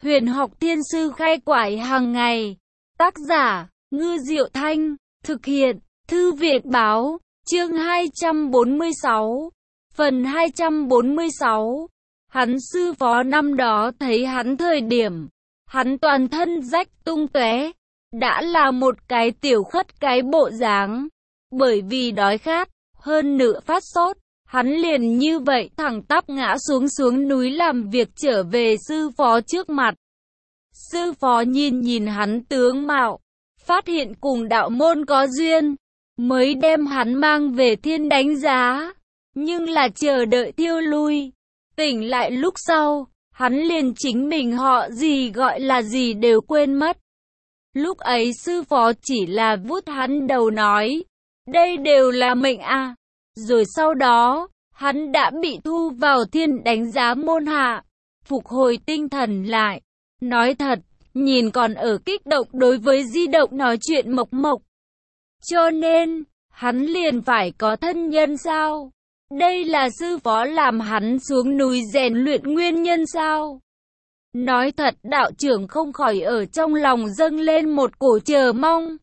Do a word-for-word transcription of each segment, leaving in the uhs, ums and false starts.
Huyền học thiên sư khai quải hàng ngày. Tác giả, Ngư Diệu Thanh. Thực hiện, Thư viện Báo. Chương hai trăm bốn mươi sáu. Phần hai trăm bốn mươi sáu. Hắn sư phó năm đó thấy hắn thời điểm, hắn toàn thân rách tung tóe, đã là một cái tiểu khất cái bộ dáng. Bởi vì đói khát, hơn nữa phát sốt, hắn liền như vậy thẳng tắp ngã xuống xuống núi làm việc trở về sư phó trước mặt. Sư phó nhìn nhìn hắn tướng mạo, phát hiện cùng đạo môn có duyên, mới đem hắn mang về thiên đánh giá. Nhưng là chờ đợi thiêu lui, tỉnh lại lúc sau, hắn liền chính mình họ gì gọi là gì đều quên mất. Lúc ấy sư phó chỉ là vuốt hắn đầu nói, đây đều là mệnh à. Rồi sau đó, hắn đã bị thu vào thiên đánh giá môn hạ, phục hồi tinh thần lại. Nói thật, nhìn còn ở kích động đối với di động nói chuyện Mộc Mộc. Cho nên, hắn liền phải có thân nhân sao? Đây là sư phó làm hắn xuống núi rèn luyện nguyên nhân sao? Nói thật đạo trưởng không khỏi ở trong lòng dâng lên một cổ chờ mong.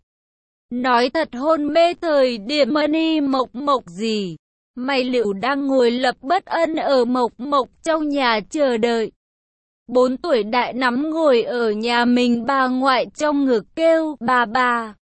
Nói thật hôn mê thời điểm Mani Mộc Mộc gì? Mày liệu đang ngồi lập bất ân ở Mộc Mộc trong nhà chờ đợi. Bốn tuổi đại nắm ngồi ở nhà mình bà ngoại trong ngực kêu bà bà.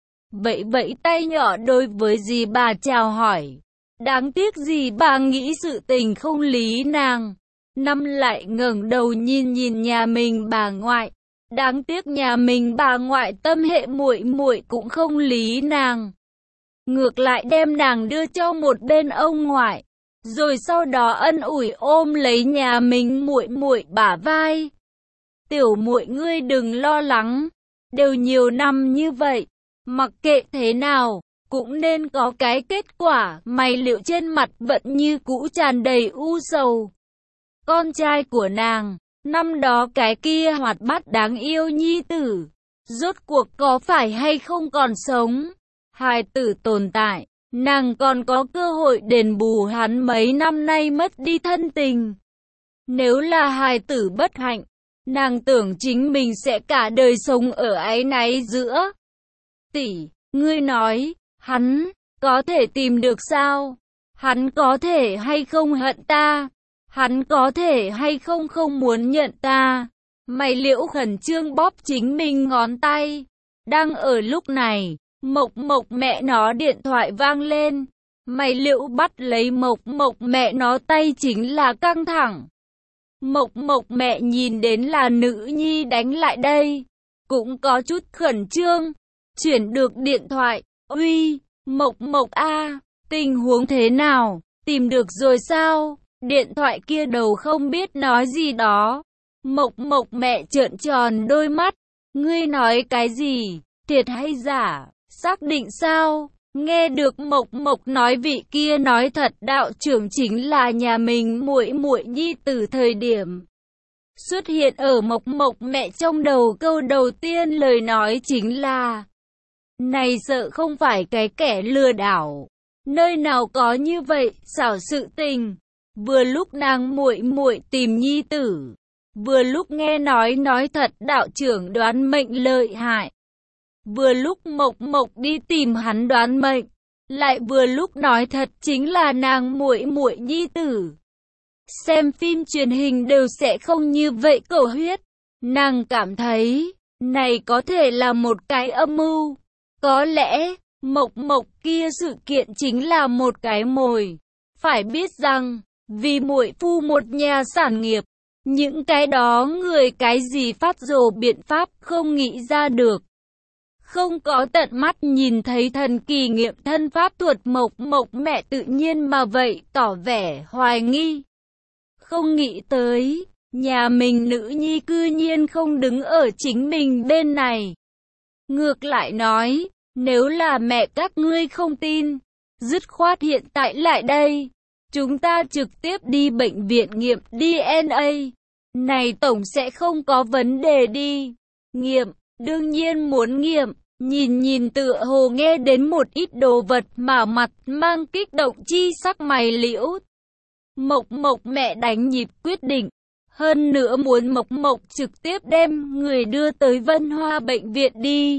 Vẫy vẫy tay nhỏ đối với dì bà chào hỏi. Đáng tiếc gì bà nghĩ sự tình không lý nàng. Năm lại ngẩng đầu nhìn nhìn nhà mình bà ngoại. Đáng tiếc nhà mình bà ngoại tâm hệ muội muội cũng không lý nàng. Ngược lại đem nàng đưa cho một bên ông ngoại. Rồi sau đó ân ủi ôm lấy nhà mình muội muội bả vai. Tiểu muội ngươi đừng lo lắng. Đều nhiều năm như vậy. Mặc kệ thế nào, cũng nên có cái kết quả. Mày liệu trên mặt vẫn như cũ tràn đầy u sầu. Con trai của nàng, năm đó cái kia hoạt bát đáng yêu nhi tử, rốt cuộc có phải hay không còn sống? Hài tử tồn tại, nàng còn có cơ hội đền bù hắn mấy năm nay mất đi thân tình. Nếu là hài tử bất hạnh, nàng tưởng chính mình sẽ cả đời sống ở áy náy giữa. Tỷ, ngươi nói, hắn có thể tìm được sao? Hắn có thể hay không hận ta? Hắn có thể hay không không muốn nhận ta? Mày liễu khẩn trương bóp chính mình ngón tay. Đang ở lúc này, Mộc Mộc mẹ nó điện thoại vang lên. Mày liễu bắt lấy Mộc Mộc mẹ nó tay chính là căng thẳng. Mộc Mộc mẹ nhìn đến là nữ nhi đánh lại đây, cũng có chút khẩn trương. Chuyển được điện thoại, uy, Mộc Mộc a, tình huống thế nào, tìm được rồi sao? Điện thoại kia đầu không biết nói gì đó. Mộc Mộc mẹ trợn tròn đôi mắt, ngươi nói cái gì, thiệt hay giả, xác định sao? Nghe được Mộc Mộc nói vị kia nói thật đạo trưởng chính là nhà mình muội muội nhi từ thời điểm. Xuất hiện ở Mộc Mộc mẹ trong đầu câu đầu tiên lời nói chính là, này sợ không phải cái kẻ lừa đảo, nơi nào có như vậy xảo sự tình. Vừa lúc nàng muội muội tìm nhi tử, vừa lúc nghe nói nói thật đạo trưởng đoán mệnh lợi hại, vừa lúc Mộc Mộc đi tìm hắn đoán mệnh, lại vừa lúc nói thật chính là nàng muội muội nhi tử. Xem phim truyền hình đều sẽ không như vậy cầu huyết. Nàng cảm thấy này có thể là một cái âm mưu. Có lẽ Mộc Mộc kia sự kiện chính là một cái mồi. Phải biết rằng vì muội phu một nhà sản nghiệp, những cái đó người cái gì phát rồ biện pháp không nghĩ ra được. Không có tận mắt nhìn thấy thần kỳ nghiệm thân pháp thuật Mộc Mộc mẹ tự nhiên mà vậy tỏ vẻ hoài nghi. Không nghĩ tới, nhà mình nữ nhi cư nhiên không đứng ở chính mình bên này. Ngược lại nói, nếu là mẹ các ngươi không tin, dứt khoát hiện tại lại đây. Chúng ta trực tiếp đi bệnh viện nghiệm đê en a. Này tổng sẽ không có vấn đề đi. Nghiệm, đương nhiên muốn nghiệm. Nhìn nhìn tựa hồ nghe đến một ít đồ vật mà mặt mang kích động chi sắc mày liễu. Mộc Mộc mẹ đánh nhịp quyết định. Hơn nữa muốn Mộc Mộc trực tiếp đem người đưa tới Vân Hoa bệnh viện đi.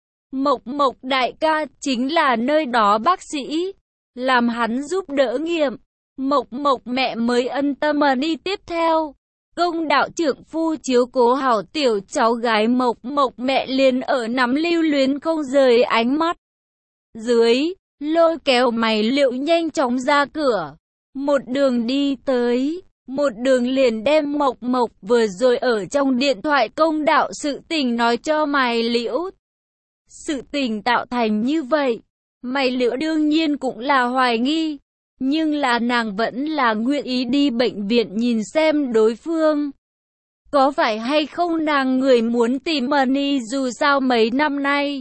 Mộc Mộc đại ca chính là nơi đó bác sĩ, làm hắn giúp đỡ nghiệm. Mộc Mộc mẹ mới ân tâm mà đi tiếp theo. Công đạo trưởng phu chiếu cố hảo tiểu cháu gái Mộc Mộc mẹ liền ở nắm lưu luyến không rời ánh mắt. Dưới, lôi kéo Mày Liệu nhanh chóng ra cửa. Một đường đi tới, một đường liền đem Mộc Mộc vừa rồi ở trong điện thoại công đạo sự tình nói cho Mày Liễu. Sự tình tạo thành như vậy, Mày Liễu đương nhiên cũng là hoài nghi. Nhưng là nàng vẫn là nguyện ý đi bệnh viện nhìn xem đối phương. Có phải hay không nàng người muốn tìm Money dù sao mấy năm nay.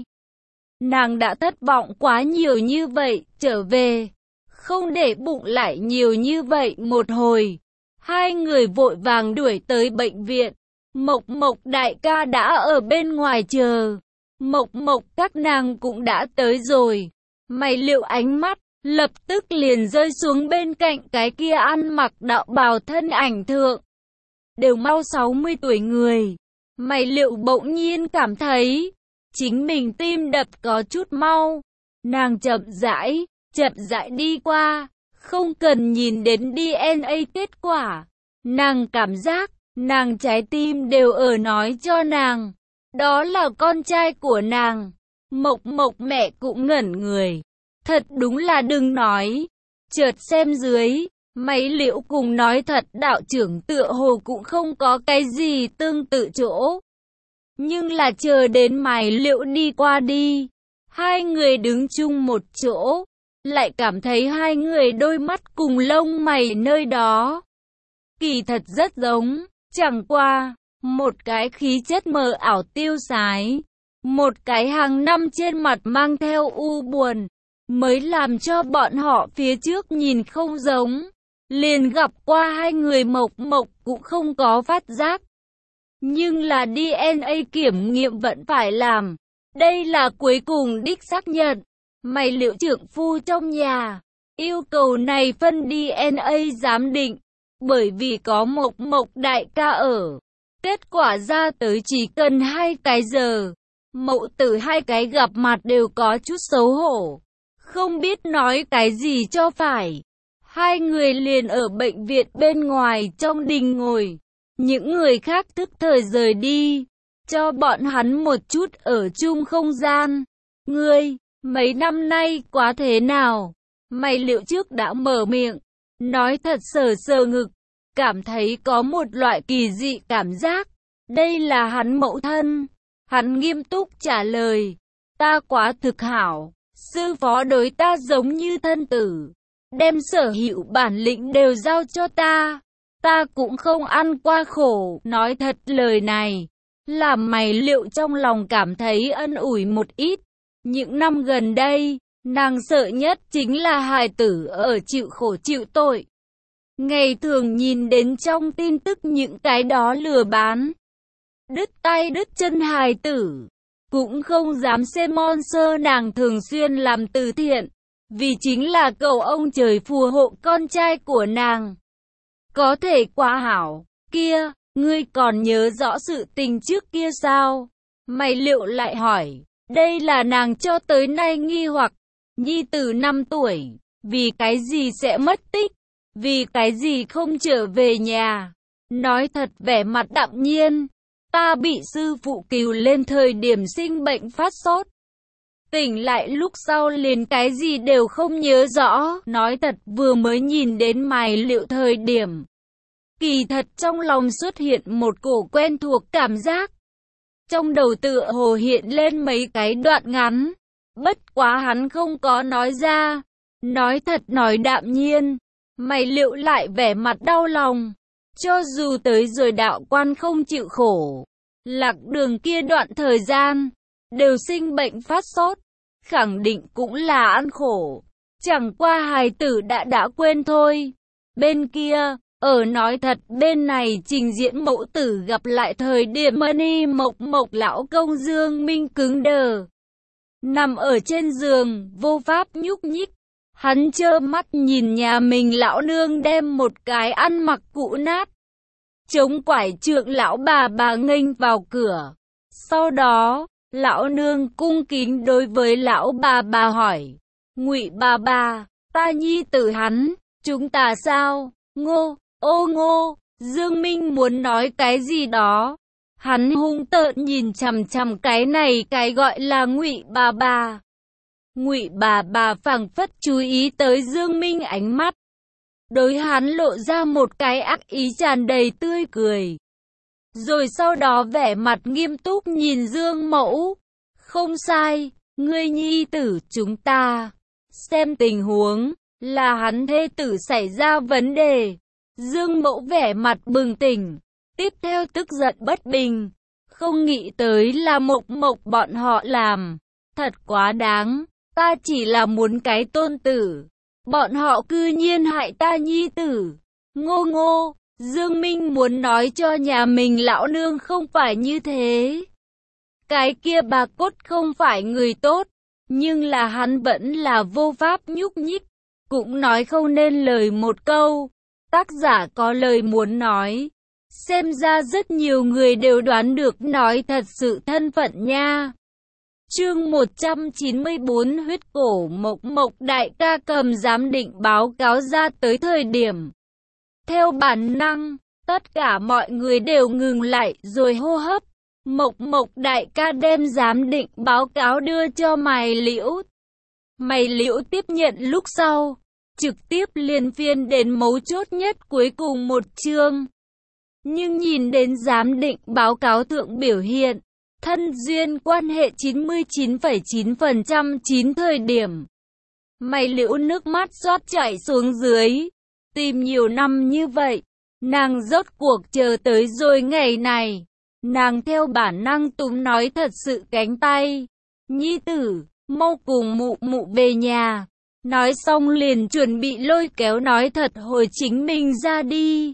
Nàng đã thất vọng quá nhiều như vậy, trở về. Không để bụng lại nhiều như vậy một hồi. Hai người vội vàng đuổi tới bệnh viện. Mộc Mộc đại ca đã ở bên ngoài chờ. Mộc Mộc các nàng cũng đã tới rồi. Mày Liệu ánh mắt lập tức liền rơi xuống bên cạnh cái kia ăn mặc đạo bào thân ảnh thượng. Đều mau sáu mươi tuổi người. Mày Liệu bỗng nhiên cảm thấy chính mình tim đập có chút mau. Nàng chậm rãi, chậm rãi đi qua, không cần nhìn đến đê en a kết quả. Nàng cảm giác, nàng trái tim đều ở nói cho nàng, đó là con trai của nàng. Mộc Mộc mẹ cũng ngẩn người. Thật đúng là đừng nói. Chợt xem dưới, Mày Liễu cùng nói thật đạo trưởng tựa hồ cũng không có cái gì tương tự chỗ. Nhưng là chờ đến Mày Liễu đi qua đi, hai người đứng chung một chỗ, lại cảm thấy hai người đôi mắt cùng lông mày nơi đó. Kỳ thật rất giống, chẳng qua, một cái khí chất mờ ảo tiêu sái, một cái hàng năm trên mặt mang theo u buồn, mới làm cho bọn họ phía trước nhìn không giống. Liền gặp qua hai người Mộc Mộc cũng không có phát giác. Nhưng là đê en a kiểm nghiệm vẫn phải làm. Đây là cuối cùng đích xác nhận. Mày Liệu trưởng phu trong nhà yêu cầu này phân đê en a giám định. Bởi vì có Mộc Mộc đại ca ở. Kết quả ra tới chỉ cần hai cái giờ. Mẫu tử hai cái gặp mặt đều có chút xấu hổ. Không biết nói cái gì cho phải. Hai người liền ở bệnh viện bên ngoài trong đình ngồi. Những người khác thức thời rời đi. Cho bọn hắn một chút ở chung không gian. Ngươi, mấy năm nay quá thế nào? Mày Liệu trước đã mở miệng. Nói thật sờ sờ ngực. Cảm thấy có một loại kỳ dị cảm giác. Đây là hắn mẫu thân. Hắn nghiêm túc trả lời. Ta quá thực hảo. Sư phó đối ta giống như thân tử. Đem sở hữu bản lĩnh đều giao cho ta. Ta cũng không ăn qua khổ. Nói thật lời này, làm Mày Liệu trong lòng cảm thấy ân ủi một ít. Những năm gần đây, nàng sợ nhất chính là hài tử ở chịu khổ chịu tội. Ngày thường nhìn đến trong tin tức những cái đó lừa bán, đứt tay đứt chân hài tử. Cũng không dám xem mon sơ nàng thường xuyên làm từ thiện. Vì chính là cầu ông trời phù hộ con trai của nàng có thể quá hảo. Kia, ngươi còn nhớ rõ sự tình trước kia sao? Mày Liệu lại hỏi. Đây là nàng cho tới nay nghi hoặc. Nhi tử năm tuổi, vì cái gì sẽ mất tích? Vì cái gì không trở về nhà? Nói thật vẻ mặt đạm nhiên. Ta bị sư phụ cừu lên thời điểm sinh bệnh phát sốt. Tỉnh lại lúc sau liền cái gì đều không nhớ rõ. Nói thật vừa mới nhìn đến Mày Liệu thời điểm. Kỳ thật trong lòng xuất hiện một cổ quen thuộc cảm giác. Trong đầu tựa hồ hiện lên mấy cái đoạn ngắn. Bất quá hắn không có nói ra. Nói thật nói đạm nhiên. Mày Liệu lại vẻ mặt đau lòng. Cho dù tới rồi đạo quan không chịu khổ. Lạc đường kia đoạn thời gian. Đều sinh bệnh phát sốt. Khẳng định cũng là ăn khổ. Chẳng qua hài tử đã đã quên thôi. Bên kia, ở nói thật bên này trình diễn mẫu tử gặp lại thời điểm Money Mộc Mộc lão công Dương Minh cứng đờ. Nằm ở trên giường, vô pháp nhúc nhích. Hắn trơ mắt nhìn nhà mình lão nương đem một cái ăn mặc cũ nát, chống quải trượng lão bà bà nghênh vào cửa. Sau đó, lão nương cung kính đối với lão bà bà hỏi, Ngụy bà bà, ta nhi tử hắn, chúng ta sao? Ngô, ô Ngô, Dương Minh muốn nói cái gì đó. Hắn hung tợn nhìn chằm chằm cái này cái gọi là Ngụy bà bà. Ngụy bà bà phảng phất chú ý tới Dương Minh ánh mắt. Đối hắn lộ ra một cái ác ý tràn đầy tươi cười. Rồi sau đó vẻ mặt nghiêm túc nhìn Dương Mẫu. Không sai, ngươi nhi tử chúng ta. Xem tình huống, là hắn thê tử xảy ra vấn đề. Dương Mẫu vẻ mặt bừng tỉnh. Tiếp theo tức giận bất bình. Không nghĩ tới là Mộc Mộc bọn họ làm. Thật quá đáng, ta chỉ là muốn cái tôn tử. Bọn họ cư nhiên hại ta nhi tử. Ngô Ngô, Dương Minh muốn nói cho nhà mình lão nương không phải như thế. Cái kia bà cốt không phải người tốt, nhưng là hắn vẫn là vô pháp nhúc nhích, cũng nói không nên lời một câu. Tác giả có lời muốn nói. Xem ra rất nhiều người đều đoán được nói thật sự thân phận nha. Chương một trăm chín mươi bốn huyết cổ Mộc Mộc đại ca cầm giám định báo cáo ra tới thời điểm. Theo bản năng, tất cả mọi người đều ngừng lại rồi hô hấp. Mộc Mộc đại ca đem giám định báo cáo đưa cho Mày Liễu. Mày Liễu tiếp nhận lúc sau, trực tiếp liền phiên đến mấu chốt nhất cuối cùng một chương. Nhưng nhìn đến giám định báo cáo thượng biểu hiện, thân duyên quan hệ chín mươi chín phẩy chín phần trăm chín thời điểm. Mày Liễu nước mắt xót chảy xuống dưới. Tìm nhiều năm như vậy, nàng rốt cuộc chờ tới rồi ngày này. Nàng theo bản năng túm nói thật sự cánh tay. Nhi tử, mau cùng mụ mụ về nhà. Nói xong liền chuẩn bị lôi kéo nói thật hồi chính mình ra đi.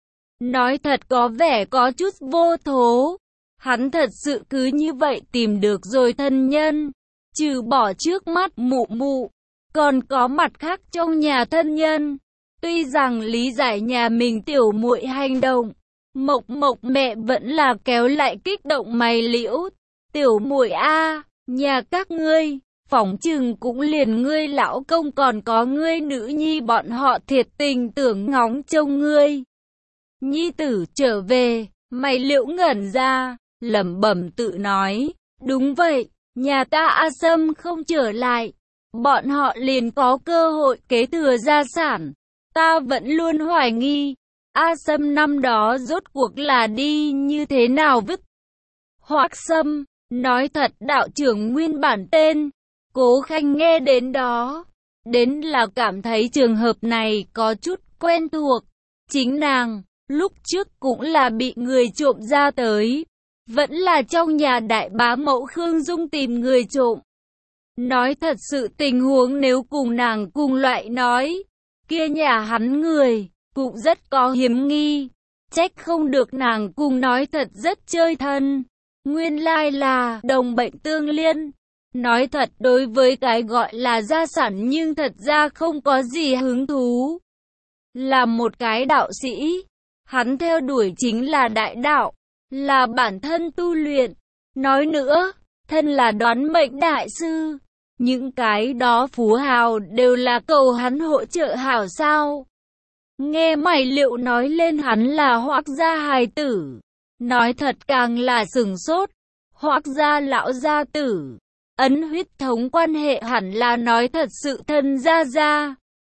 Nói thật có vẻ có chút vô thố. Hắn thật sự cứ như vậy tìm được rồi thân nhân. Trừ bỏ trước mắt mụ mụ, còn có mặt khác trong nhà thân nhân. Tuy rằng lý giải nhà mình tiểu muội hành động, Mộc Mộc mẹ vẫn là kéo lại kích động Mày Liễu. Tiểu muội a, nhà các ngươi, phỏng chừng cũng liền ngươi lão công còn có ngươi nữ nhi bọn họ thiệt tình tưởng ngóng trông ngươi. Nhi tử trở về, Mày Liễu ngẩn ra, lẩm bẩm tự nói, đúng vậy, nhà ta A Sâm không trở lại, bọn họ liền có cơ hội kế thừa gia sản. Ta vẫn luôn hoài nghi, A Sâm năm đó rốt cuộc là đi như thế nào vứt. Hoắc Sâm, nói thật đạo trưởng nguyên bản tên, Cố Khanh nghe đến đó, đến là cảm thấy trường hợp này có chút quen thuộc. Chính nàng, lúc trước cũng là bị người trộm ra tới, vẫn là trong nhà đại bá mẫu Khương Dung tìm người trộm. Nói thật sự tình huống nếu cùng nàng cùng loại nói, kia nhà hắn người, cũng rất có hiểm nghi. Trách không được nàng cùng nói thật rất chơi thân. Nguyên lai là đồng bệnh tương liên. Nói thật đối với cái gọi là gia sản nhưng thật ra không có gì hứng thú. Là một cái đạo sĩ, hắn theo đuổi chính là đại đạo, là bản thân tu luyện. Nói nữa, thân là đoán mệnh đại sư. Những cái đó phú hào đều là cầu hắn hỗ trợ hảo sao. Nghe Mày Liễu nói lên hắn là Hoắc gia hài tử. Nói thật càng là sửng sốt. Hoắc gia lão gia tử. Ấn huyết thống quan hệ hẳn là nói thật sự thân gia gia.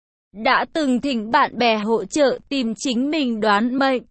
Đã từng thỉnh bạn bè hỗ trợ tìm chính mình đoán mệnh.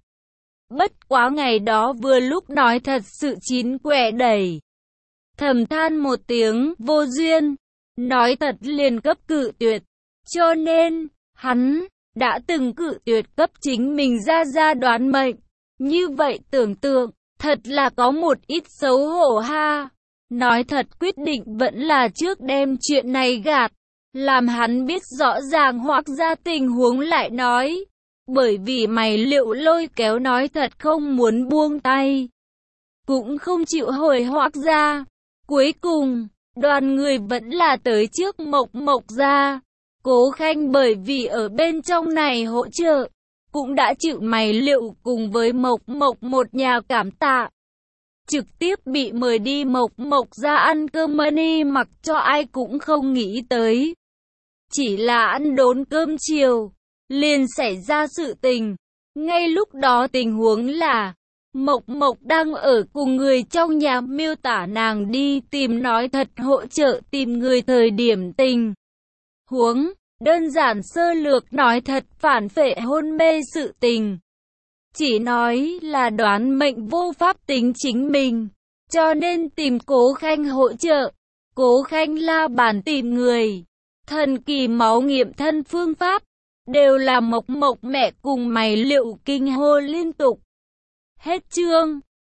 Bất quá ngày đó vừa lúc nói thật sự chín quẻ đầy. Thầm than một tiếng vô duyên, nói thật liền cấp cự tuyệt. Cho nên, hắn đã từng cự tuyệt cấp chính mình ra ra đoán mệnh. Như vậy tưởng tượng, thật là có một ít xấu hổ ha. Nói thật quyết định vẫn là trước đem chuyện này gạt. Làm hắn biết rõ ràng Hoắc gia tình huống lại nói. Bởi vì Mày Liễu lôi kéo nói thật không muốn buông tay. Cũng không chịu hồi Hoắc gia. Cuối cùng, đoàn người vẫn là tới trước Mộc Mộc gia. Cố Khanh bởi vì ở bên trong này hỗ trợ, cũng đã chịu mày liệu cùng với Mộc Mộc một nhà cảm tạ. Trực tiếp bị mời đi Mộc Mộc ra ăn cơm money mặc cho ai cũng không nghĩ tới. Chỉ là ăn đốn cơm chiều, liền xảy ra sự tình. Ngay lúc đó tình huống là, Mộc Mộc đang ở cùng người trong nhà miêu tả nàng đi tìm nói thật hỗ trợ tìm người thời điểm tình huống. Đơn giản sơ lược nói thật phản phệ hôn mê sự tình. Chỉ nói là đoán mệnh vô pháp tính chính mình, cho nên tìm Cố Khanh hỗ trợ. Cố Khanh la bàn tìm người. Thần kỳ máu nghiệm thân phương pháp, đều là Mộc Mộc mẹ cùng mày liệu kinh hô liên tục. Hết chương.